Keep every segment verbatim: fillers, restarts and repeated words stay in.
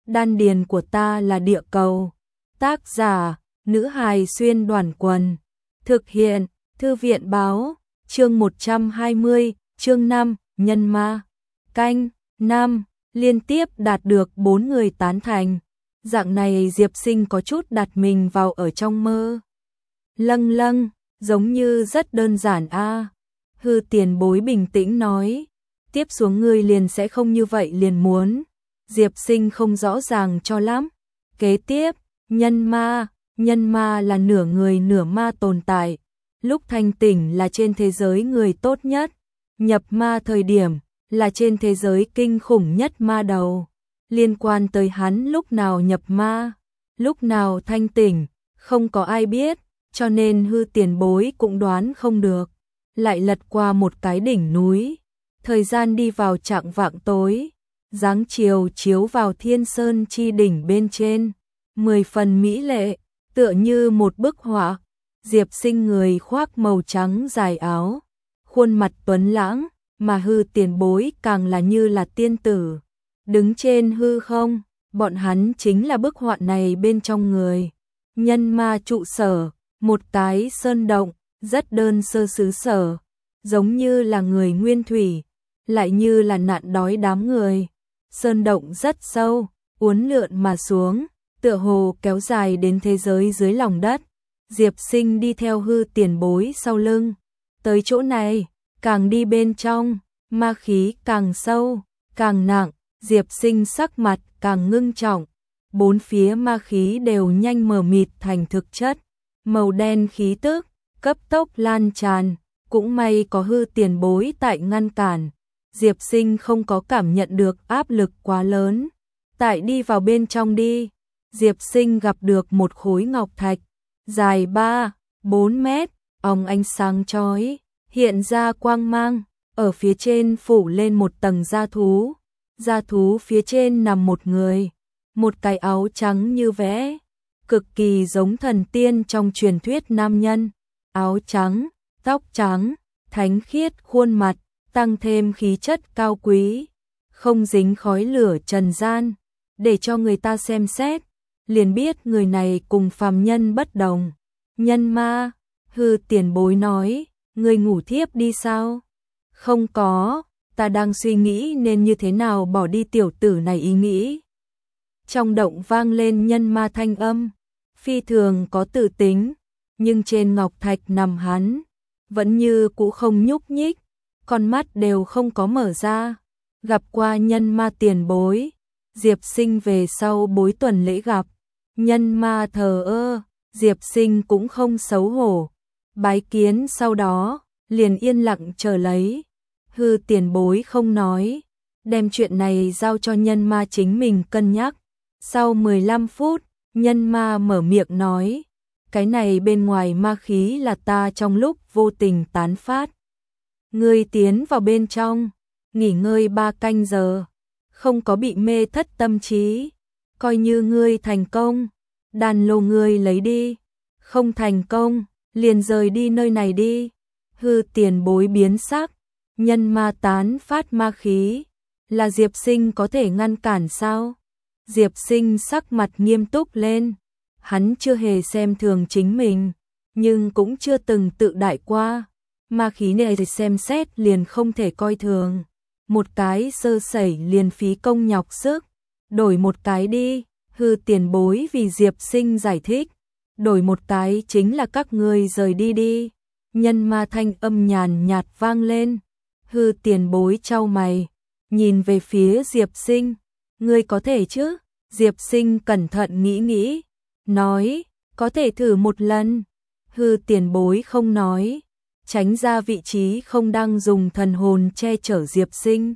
đan điền của ta là địa cầu. Tác giả, nữ hài xuyên đoàn quần. Thực hiện, thư viện báo, chương một trăm hai mươi, chương năm, nhân ma. Canh, năm, liên tiếp đạt được bốn người tán thành. Dạng này Diệp Sinh có chút đặt mình vào ở trong mơ. Lâng lâng, giống như rất đơn giản a. À. Hư tiền bối bình tĩnh nói, tiếp xuống ngươi liền sẽ không như vậy liền muốn. Diệp Sinh không rõ ràng cho lắm. Kế tiếp, nhân ma, nhân ma là nửa người nửa ma tồn tại. Lúc thanh tỉnh là trên thế giới người tốt nhất, nhập ma thời điểm là trên thế giới kinh khủng nhất ma đầu. Liên quan tới hắn lúc nào nhập ma, lúc nào thanh tỉnh, không có ai biết, cho nên hư tiền bối cũng đoán không được. Lại lật qua một cái đỉnh núi, thời gian đi vào chạng vạng tối, dáng chiều chiếu vào thiên sơn chi đỉnh bên trên, mười phần mỹ lệ, tựa như một bức họa. Diệp Sinh người khoác màu trắng dài áo, khuôn mặt tuấn lãng, mà hư tiền bối càng là như là tiên tử, đứng trên hư không, bọn hắn chính là bức họa này bên trong người. Nhân ma trụ sở, một cái sơn động, rất đơn sơ xứ sở, giống như là người nguyên thủy, lại như là nạn đói đám người. Sơn động rất sâu, uốn lượn mà xuống, tựa hồ kéo dài đến thế giới dưới lòng đất. Diệp Sinh đi theo hư tiền bối sau lưng. Tới chỗ này, càng đi bên trong, ma khí càng sâu, càng nặng, Diệp Sinh sắc mặt càng ngưng trọng. Bốn phía ma khí đều nhanh mờ mịt thành thực chất, màu đen khí tức, cấp tốc lan tràn, cũng may có hư tiền bối tại ngăn cản. Diệp Sinh không có cảm nhận được áp lực quá lớn. Tại đi vào bên trong đi, Diệp Sinh gặp được một khối ngọc thạch, dài ba, bốn mét, óng ánh sáng chói, hiện ra quang mang, ở phía trên phủ lên một tầng da thú. Da thú phía trên nằm một người, một cái áo trắng như vẽ, cực kỳ giống thần tiên trong truyền thuyết nam nhân. Áo trắng, tóc trắng, thánh khiết khuôn mặt, tăng thêm khí chất cao quý, không dính khói lửa trần gian, để cho người ta xem xét, liền biết người này cùng phàm nhân bất đồng. Nhân ma, hư tiền bối nói, người ngủ thiếp đi sao? Không có, ta đang suy nghĩ nên như thế nào bỏ đi tiểu tử này ý nghĩ. Trong động vang lên nhân ma thanh âm, phi thường có tự tính, nhưng trên ngọc thạch nằm hắn, vẫn như cũ không nhúc nhích, con mắt đều không có mở ra. Gặp qua nhân ma tiền bối, Diệp Sinh về sau bối tuần lễ gặp, nhân ma thờ ơ, Diệp Sinh cũng không xấu hổ, bái kiến sau đó, liền yên lặng chờ lấy. Hư tiền bối không nói, đem chuyện này giao cho nhân ma chính mình cân nhắc. Sau mười lăm phút, nhân ma mở miệng nói, cái này bên ngoài ma khí là ta trong lúc vô tình tán phát. Ngươi tiến vào bên trong, nghỉ ngơi ba canh giờ, không có bị mê thất tâm trí, coi như ngươi thành công, đàn lô ngươi lấy đi, không thành công, liền rời đi nơi này đi. Hư tiền bối biến sắc, nhân ma tán phát ma khí, là Diệp Sinh có thể ngăn cản sao? Diệp Sinh sắc mặt nghiêm túc lên, hắn chưa hề xem thường chính mình, nhưng cũng chưa từng tự đại qua. Ma khí này thì xem xét liền không thể coi thường, một cái sơ sẩy liền phí công nhọc sức, đổi một cái đi. Hư tiền bối vì Diệp Sinh giải thích, đổi một cái chính là các ngươi rời đi đi. Nhân ma thanh âm nhàn nhạt vang lên, hư tiền bối chau mày, nhìn về phía Diệp Sinh, ngươi có thể chứ? Diệp Sinh cẩn thận nghĩ nghĩ, nói, có thể thử một lần. Hư tiền bối không nói, tránh ra vị trí không đang dùng thần hồn che chở Diệp Sinh.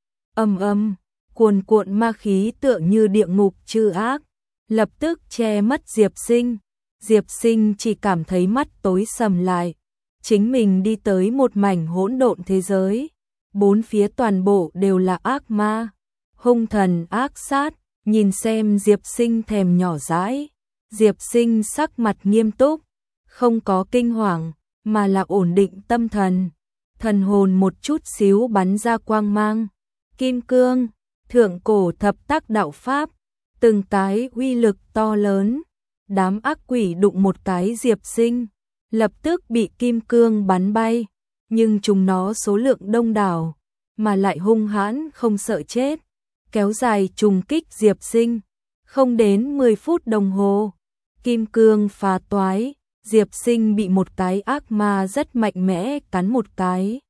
Âm âm, cuồn cuộn ma khí tựa như địa ngục trừ ác, lập tức che mất Diệp Sinh. Diệp Sinh chỉ cảm thấy mắt tối sầm lại, chính mình đi tới một mảnh hỗn độn thế giới, bốn phía toàn bộ đều là ác ma, hung thần ác sát, nhìn xem Diệp Sinh thèm nhỏ dãi. Diệp Sinh sắc mặt nghiêm túc, không có kinh hoàng, mà là ổn định tâm thần. Thần hồn một chút xíu bắn ra quang mang, kim cương, thượng cổ thập tác đạo pháp, từng cái uy lực to lớn. Đám ác quỷ đụng một cái Diệp Sinh, lập tức bị kim cương bắn bay, nhưng chúng nó số lượng đông đảo, mà lại hung hãn không sợ chết, kéo dài trùng kích Diệp Sinh, không đến mười phút đồng hồ, kim cương phá toái, Diệp Sinh bị một cái ác ma rất mạnh mẽ cắn một cái,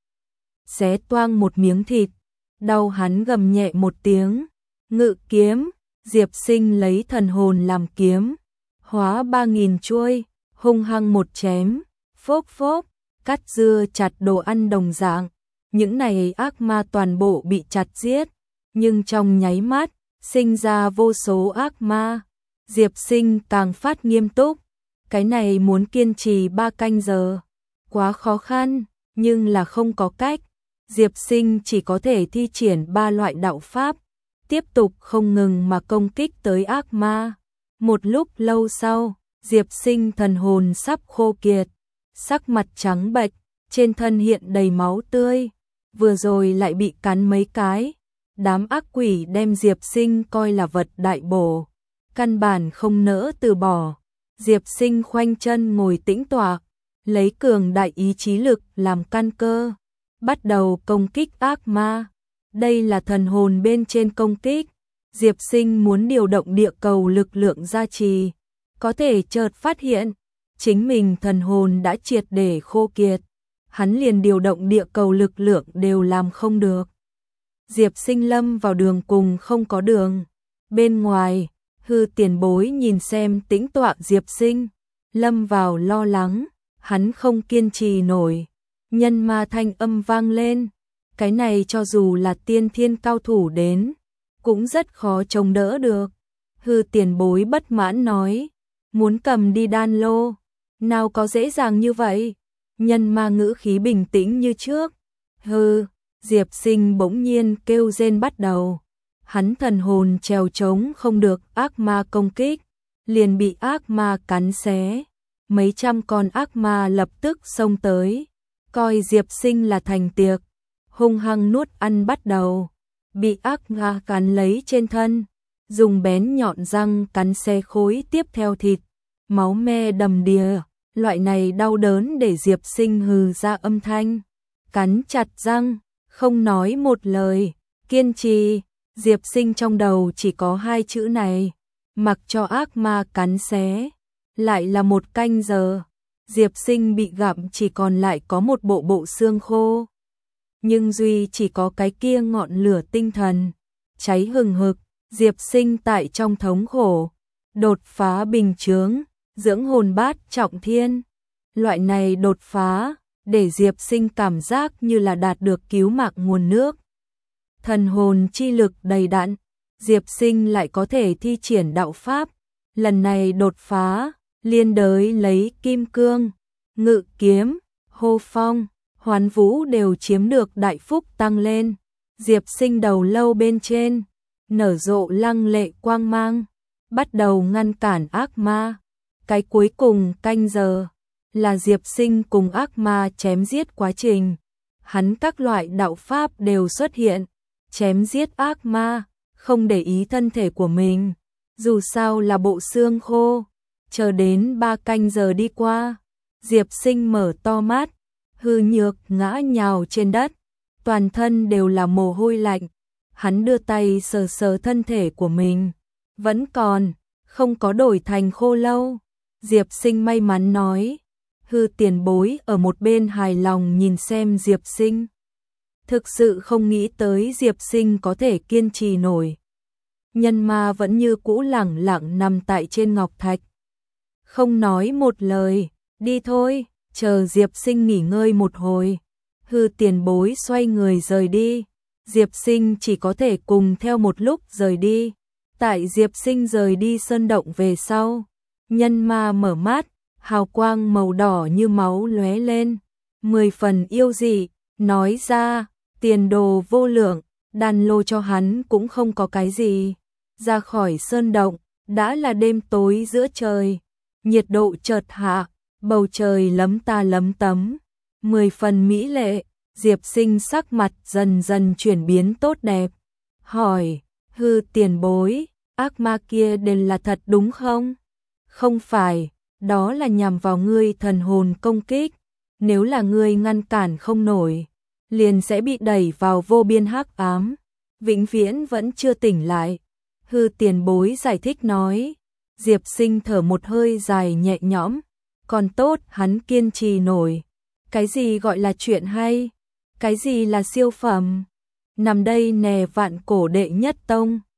xé toang một miếng thịt, đau hắn gầm nhẹ một tiếng, ngự kiếm, Diệp Sinh lấy thần hồn làm kiếm, hóa ba nghìn chuôi, hung hăng một chém, phốc phốc, cắt dưa chặt đồ ăn đồng dạng, những này ác ma toàn bộ bị chặt giết, nhưng trong nháy mắt, sinh ra vô số ác ma, Diệp Sinh càng phát nghiêm túc, cái này muốn kiên trì ba canh giờ, quá khó khăn, nhưng là không có cách, Diệp Sinh chỉ có thể thi triển ba loại đạo pháp, tiếp tục không ngừng mà công kích tới ác ma. Một lúc lâu sau, Diệp Sinh thần hồn sắp khô kiệt, sắc mặt trắng bệch, trên thân hiện đầy máu tươi, vừa rồi lại bị cắn mấy cái. Đám ác quỷ đem Diệp Sinh coi là vật đại bổ, căn bản không nỡ từ bỏ. Diệp Sinh khoanh chân ngồi tĩnh tọa, lấy cường đại ý chí lực làm căn cơ, bắt đầu công kích ác ma. Đây là thần hồn bên trên công kích. Diệp Sinh muốn điều động địa cầu lực lượng gia trì, có thể chợt phát hiện, chính mình thần hồn đã triệt để khô kiệt, hắn liền điều động địa cầu lực lượng đều làm không được. Diệp Sinh lâm vào đường cùng không có đường. Bên ngoài, Hư Tiền Bối nhìn xem tĩnh tọa Diệp Sinh, lâm vào lo lắng, hắn không kiên trì nổi. Nhân ma thanh âm vang lên, cái này cho dù là tiên thiên cao thủ đến, cũng rất khó chống đỡ được. Hư Tiền Bối bất mãn nói, muốn cầm đi đan lô, nào có dễ dàng như vậy. Nhân ma ngữ khí bình tĩnh như trước. Hư, Diệp Sinh bỗng nhiên kêu rên bắt đầu. Hắn thần hồn trèo trống không được ác ma công kích, liền bị ác ma cắn xé. Mấy trăm con ác ma lập tức xông tới, coi Diệp Sinh là thành tiệc, hung hăng nuốt ăn bắt đầu. Bị ác ma cắn lấy trên thân, dùng bén nhọn răng cắn xé khối tiếp theo thịt, máu me đầm đìa, loại này đau đớn để Diệp Sinh hừ ra âm thanh, cắn chặt răng, không nói một lời, kiên trì. Diệp Sinh trong đầu chỉ có hai chữ này, mặc cho ác ma cắn xé, lại là một canh giờ, Diệp Sinh bị gặm chỉ còn lại có một bộ bộ xương khô. Nhưng duy chỉ có cái kia ngọn lửa tinh thần, cháy hừng hực, Diệp Sinh tại trong thống khổ, đột phá bình chướng, dưỡng hồn bát trọng thiên. Loại này đột phá, để Diệp Sinh cảm giác như là đạt được cứu mạng nguồn nước. Thần hồn chi lực đầy đặn, Diệp Sinh lại có thể thi triển đạo pháp, lần này đột phá, liên đới lấy kim cương, ngự kiếm, hô phong, hoán vũ đều chiếm được đại phúc tăng lên. Diệp Sinh đầu lâu bên trên, nở rộ lăng lệ quang mang, bắt đầu ngăn cản ác ma. Cái cuối cùng canh giờ, là Diệp Sinh cùng ác ma chém giết quá trình. Hắn các loại đạo pháp đều xuất hiện, chém giết ác ma, không để ý thân thể của mình. Dù sao là bộ xương khô, chờ đến ba canh giờ đi qua, Diệp Sinh mở to mắt, hư nhược ngã nhào trên đất, toàn thân đều là mồ hôi lạnh. Hắn đưa tay sờ sờ thân thể của mình, vẫn còn, không có đổi thành khô lâu. Diệp Sinh may mắn nói. Hư Tiền Bối ở một bên hài lòng nhìn xem Diệp Sinh. Thực sự không nghĩ tới Diệp Sinh có thể kiên trì nổi. Nhân ma vẫn như cũ lẳng lặng nằm tại trên ngọc thạch, không nói một lời. Đi thôi, chờ Diệp Sinh nghỉ ngơi một hồi. Hư Tiền Bối xoay người rời đi, Diệp Sinh chỉ có thể cùng theo một lúc rời đi. Tại Diệp Sinh rời đi sơn động về sau, nhân ma mở mắt, hào quang màu đỏ như máu lóe lên, mười phần yêu dị, nói ra, tiền đồ vô lượng, đan lô cho hắn cũng không có cái gì. Ra khỏi sơn động, đã là đêm tối giữa trời, nhiệt độ chợt hạ, bầu trời lấm ta lấm tấm, mười phần mỹ lệ. Diệp Sinh sắc mặt dần dần chuyển biến tốt đẹp, hỏi, Hư Tiền Bối, ác ma kia đều là thật đúng không? Không phải, đó là nhằm vào ngươi thần hồn công kích, nếu là ngươi ngăn cản không nổi, liền sẽ bị đẩy vào vô biên hắc ám, vĩnh viễn vẫn chưa tỉnh lại. Hư tiền bối giải thích nói. Diệp Sinh thở một hơi dài nhẹ nhõm, còn tốt hắn kiên trì nổi. Cái gì gọi là chuyện hay? Cái gì là siêu phẩm? Nằm đây nè vạn cổ đệ nhất tông.